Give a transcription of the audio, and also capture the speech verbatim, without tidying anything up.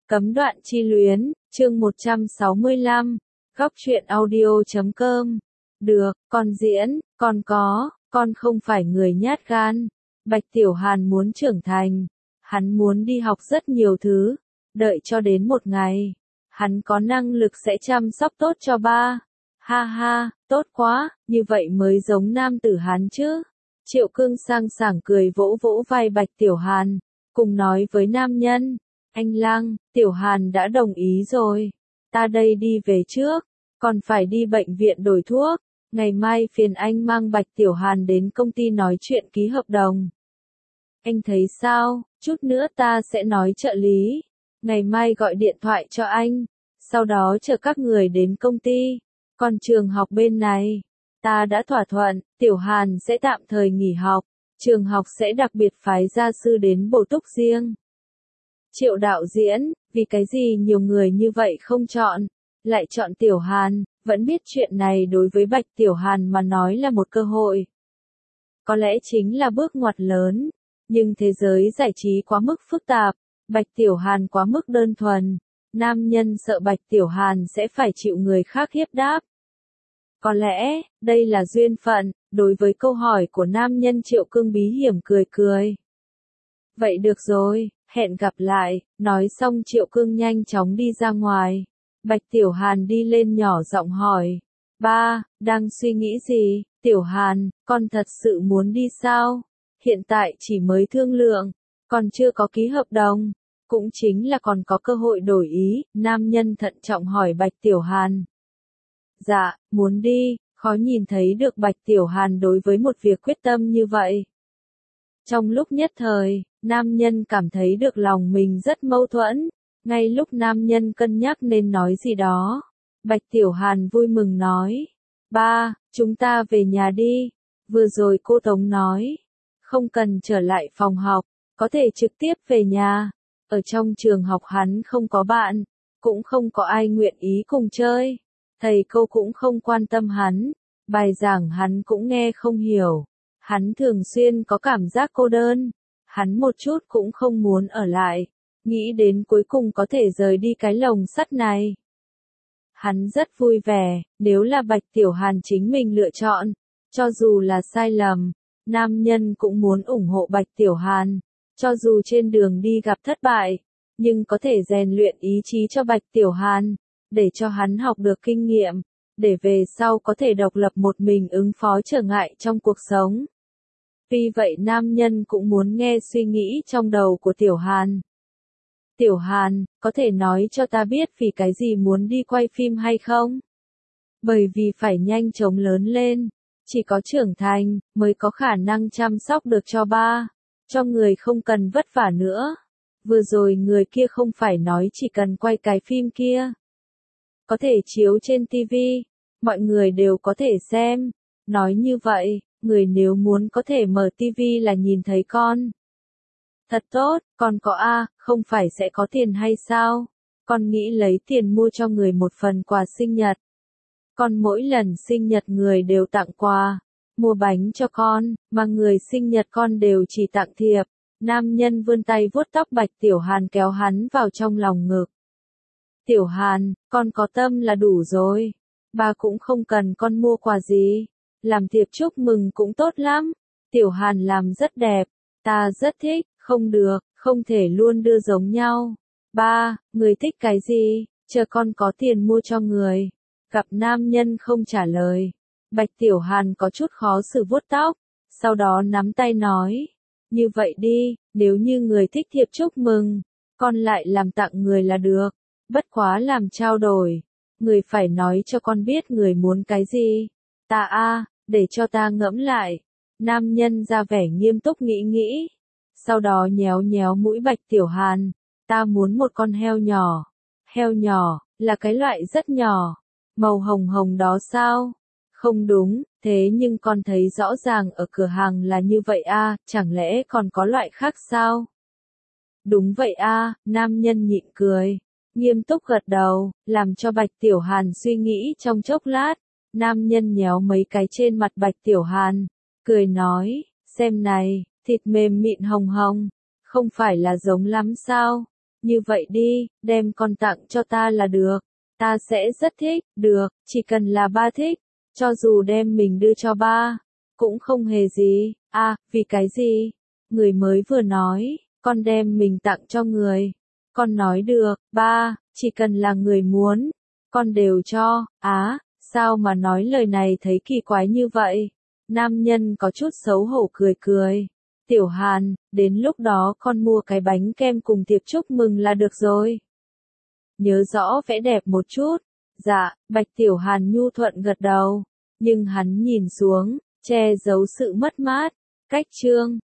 Cấm đoạn chi luyến, chương một trăm sáu mươi lăm, góc truyện audio chấm com. Được, con diễn, con có, con không phải người nhát gan. Bạch Tiểu Hàn muốn trưởng thành, hắn muốn đi học rất nhiều thứ, đợi cho đến một ngày, hắn có năng lực sẽ chăm sóc tốt cho ba. Ha ha, tốt quá, như vậy mới giống nam tử hắn chứ. Triệu Cương sang sảng cười vỗ vỗ vai Bạch Tiểu Hàn, cùng nói với nam nhân, anh Lăng, Tiểu Hàn đã đồng ý rồi, ta đây đi về trước, còn phải đi bệnh viện đổi thuốc, ngày mai phiền anh mang Bạch Tiểu Hàn đến công ty nói chuyện ký hợp đồng. Anh thấy sao, chút nữa ta sẽ nói trợ lý, ngày mai gọi điện thoại cho anh, sau đó chờ các người đến công ty, còn trường học bên này, ta đã thỏa thuận, Tiểu Hàn sẽ tạm thời nghỉ học, trường học sẽ đặc biệt phái gia sư đến bổ túc riêng. Triệu đạo diễn, vì cái gì nhiều người như vậy không chọn, lại chọn Tiểu Hàn, vẫn biết chuyện này đối với Bạch Tiểu Hàn mà nói là một cơ hội. Có lẽ chính là bước ngoặt lớn, nhưng thế giới giải trí quá mức phức tạp, Bạch Tiểu Hàn quá mức đơn thuần, nam nhân sợ Bạch Tiểu Hàn sẽ phải chịu người khác hiếp đáp. Có lẽ, đây là duyên phận, đối với câu hỏi của nam nhân Triệu Cương bí hiểm cười cười. Vậy được rồi, hẹn gặp lại, nói xong Triệu Cương nhanh chóng đi ra ngoài. Bạch Tiểu Hàn đi lên nhỏ giọng hỏi, ba, đang suy nghĩ gì, Tiểu Hàn, con thật sự muốn đi sao? Hiện tại chỉ mới thương lượng, còn chưa có ký hợp đồng, cũng chính là còn có cơ hội đổi ý, nam nhân thận trọng hỏi Bạch Tiểu Hàn. Dạ, muốn đi, khó nhìn thấy được Bạch Tiểu Hàn đối với một việc quyết tâm như vậy. Trong lúc nhất thời, nam nhân cảm thấy được lòng mình rất mâu thuẫn, ngay lúc nam nhân cân nhắc nên nói gì đó, Bạch Tiểu Hàn vui mừng nói, ba, chúng ta về nhà đi, vừa rồi cô Tống nói, không cần trở lại phòng học, có thể trực tiếp về nhà, ở trong trường học hắn không có bạn, cũng không có ai nguyện ý cùng chơi, thầy cô cũng không quan tâm hắn, bài giảng hắn cũng nghe không hiểu, hắn thường xuyên có cảm giác cô đơn, hắn một chút cũng không muốn ở lại, nghĩ đến cuối cùng có thể rời đi cái lồng sắt này. Hắn rất vui vẻ, nếu là Bạch Tiểu Hàn chính mình lựa chọn, cho dù là sai lầm, nam nhân cũng muốn ủng hộ Bạch Tiểu Hàn, cho dù trên đường đi gặp thất bại, nhưng có thể rèn luyện ý chí cho Bạch Tiểu Hàn, để cho hắn học được kinh nghiệm, để về sau có thể độc lập một mình ứng phó trở ngại trong cuộc sống. Vì vậy nam nhân cũng muốn nghe suy nghĩ trong đầu của Tiểu Hàn. Tiểu Hàn, có thể nói cho ta biết vì cái gì muốn đi quay phim hay không? Bởi vì phải nhanh chóng lớn lên, chỉ có trưởng thành, mới có khả năng chăm sóc được cho ba, cho người không cần vất vả nữa. Vừa rồi người kia không phải nói chỉ cần quay cái phim kia, có thể chiếu trên ti vi, mọi người đều có thể xem. Nói như vậy, người nếu muốn có thể mở ti vi là nhìn thấy con. Thật tốt, con có A, không phải sẽ có tiền hay sao? Con nghĩ lấy tiền mua cho người một phần quà sinh nhật. Con mỗi lần sinh nhật người đều tặng quà, mua bánh cho con, mà người sinh nhật con đều chỉ tặng thiệp. Nam nhân vươn tay vuốt tóc Bạch Tiểu Hàn kéo hắn vào trong lòng ngực. Tiểu Hàn, con có tâm là đủ rồi. Ba cũng không cần con mua quà gì. Làm thiệp chúc mừng cũng tốt lắm. Tiểu Hàn làm rất đẹp. Ta rất thích, không được, không thể luôn đưa giống nhau. Ba, người thích cái gì? Chờ con có tiền mua cho người. Gặp nam nhân không trả lời. Bạch Tiểu Hàn có chút khó xử vuốt tóc. Sau đó nắm tay nói. Như vậy đi, nếu như người thích thiệp chúc mừng, con lại làm tặng người là được. Bất quá làm trao đổi. Người phải nói cho con biết người muốn cái gì. Ta a, để cho ta ngẫm lại. Nam nhân ra vẻ nghiêm túc nghĩ nghĩ. Sau đó nhéo nhéo mũi Bạch Tiểu Hàn. Ta muốn một con heo nhỏ. Heo nhỏ, là cái loại rất nhỏ. Màu hồng hồng đó sao? Không đúng, thế nhưng con thấy rõ ràng ở cửa hàng là như vậy a, chẳng lẽ còn có loại khác sao? Đúng vậy a, nam nhân nhịn cười. Nghiêm túc gật đầu, làm cho Bạch Tiểu Hàn suy nghĩ trong chốc lát. Nam nhân nhéo mấy cái trên mặt Bạch Tiểu Hàn, cười nói, xem này, thịt mềm mịn hồng hồng, không phải là giống lắm sao? Như vậy đi, đem con tặng cho ta là được. Ta sẽ rất thích, được, chỉ cần là ba thích. Cho dù đem mình đưa cho ba, cũng không hề gì. À, vì cái gì? Người mới vừa nói, con đem mình tặng cho người. Con nói được, ba, chỉ cần là người muốn, con đều cho. Á, sao mà nói lời này thấy kỳ quái như vậy? Nam nhân có chút xấu hổ cười cười. Tiểu Hàn, đến lúc đó con mua cái bánh kem cùng thiệp chúc mừng là được rồi. Nhớ rõ vẽ đẹp một chút. Dạ, Bạch Tiểu Hàn nhu thuận gật đầu. Nhưng hắn nhìn xuống, che giấu sự mất mát. Cách chương